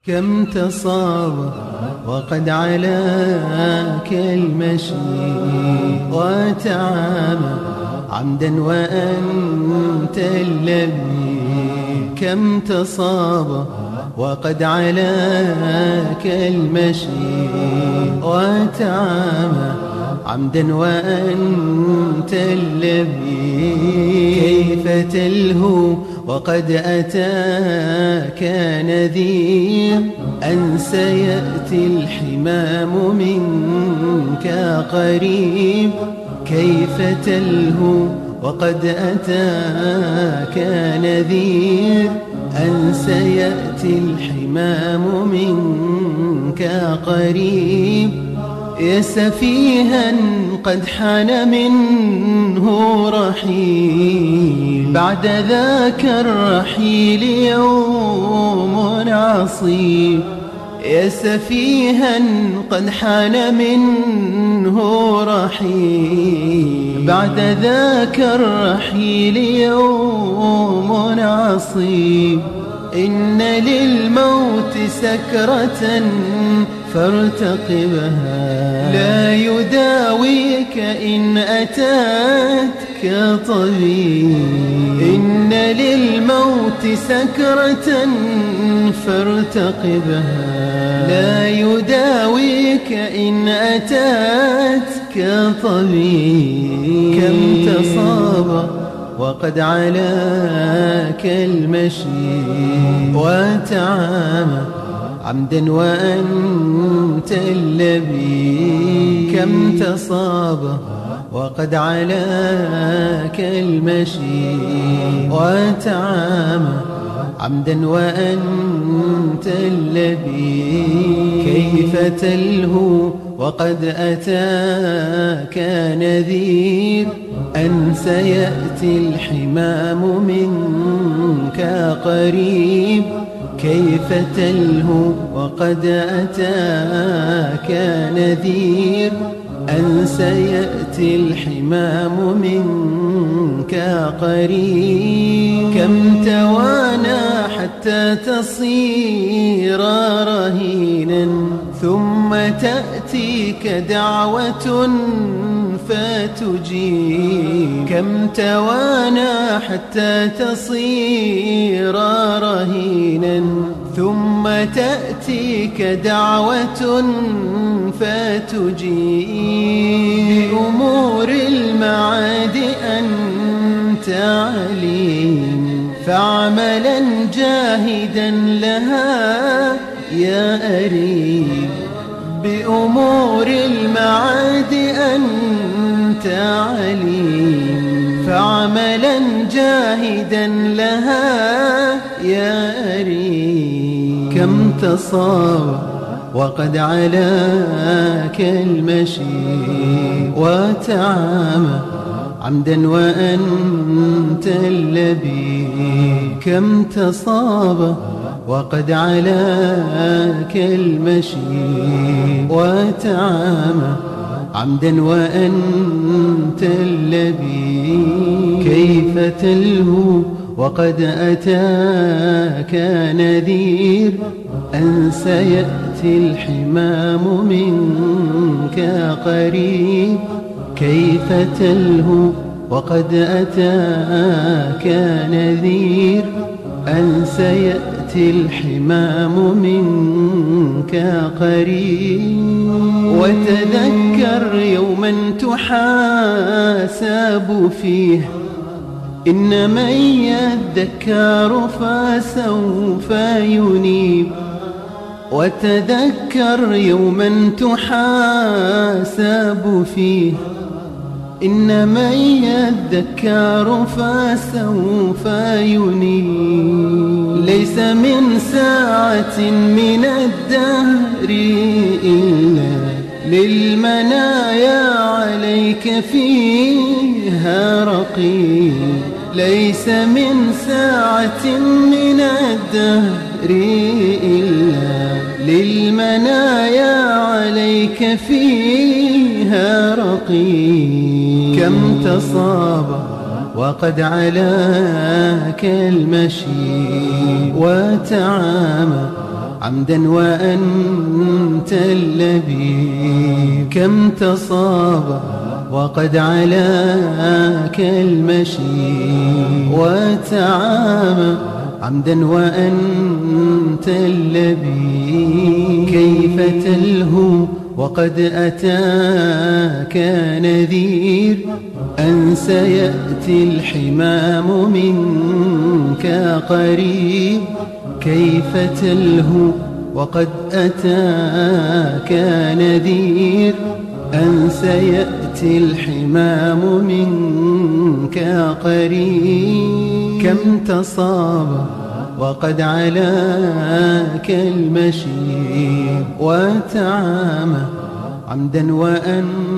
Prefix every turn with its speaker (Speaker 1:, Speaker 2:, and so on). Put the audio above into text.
Speaker 1: كم تصاب وقد علاك المشي وتعامى عمدا وأنت اللبي. كم تصاب وقد علاك المشي وتعامى عمدا وأنت اللبي. كيف تلهو وقد أتاك نذير أن سيأتي الحمام منك قريب. كيف تلهو وقد أتاك نذير أن سيأتي الحمام منك قريب. يا سفيها قد حان منه رحيل، بعد ذاك الرحيل يوم عصيب. يا سفيها قد حان منه رحيل، بعد ذاك الرحيل يوم عصيب. إن للموت سكرة فارتقبها، لا يداويك إن أتاتك طبيب. إن للموت سكرة فارتقبها، لا يداويك إن أتاتك طبيب. كم تصاب وقد علاك المشي وتعامى عمدا وأنت اللبي. كم تصاب وقد علاك المشي وتعامى عمدا وأنت اللبي. كيف تلهو وقد أتاك نذير أن سيأتي الحمام منك قريب. كيف تلهو وقد أتاك نذير أن سيأتي الحمام منك قريب. كم توانى حتى تصير رهينا ثم تأتيك دعوة فتجيب. كم توانى حتى تصير رهينا ثم تأتيك دعوة فتجيب. بأمور المعاد أنت عليم، فاعملا جاهدا لها يا أريب. بأمور المعاد أنت عليم، فاعملا جاهدا لها يا أريب. كم تصاب وقد علاك المشي وتعامى عمدا وأنت اللبي. كم تصاب وقد علاك المشي وتعامى عمدا وأنت اللبي. كيف تلهو وقد أتاك نذير أن سيأتي الحمام منك قريب. كيف تلهو وقد أتاك نذير أن سيأتي الحمام منك قريب. وتذكر يوما تحاسب فيه، إن من يذكر فسوف ينيب. وتذكر يوما تحاسب فيه، إن من يذكر فسوف ينيب. ليس من ساعة من الدهر إلا للمنايا عليك فيها رقيب. ليس من ساعة من الدهر إلا للمنايا عليك فيها رقيب. كم تصاب وقد علاك المشي وتعامى عمدا وأنت اللبيب. كم تصاب وقد علاك المشي وتعامى عمدا وأنت اللبيب. كيف تلهو وقد أتاك نذير أن سيأتي الحمام منك قريب. كيف تلهو وقد أتاك نذير أن سيأتي الحمام منك قريب. كم تصاب وقد علاك المشي وتعامى عمدا وأنت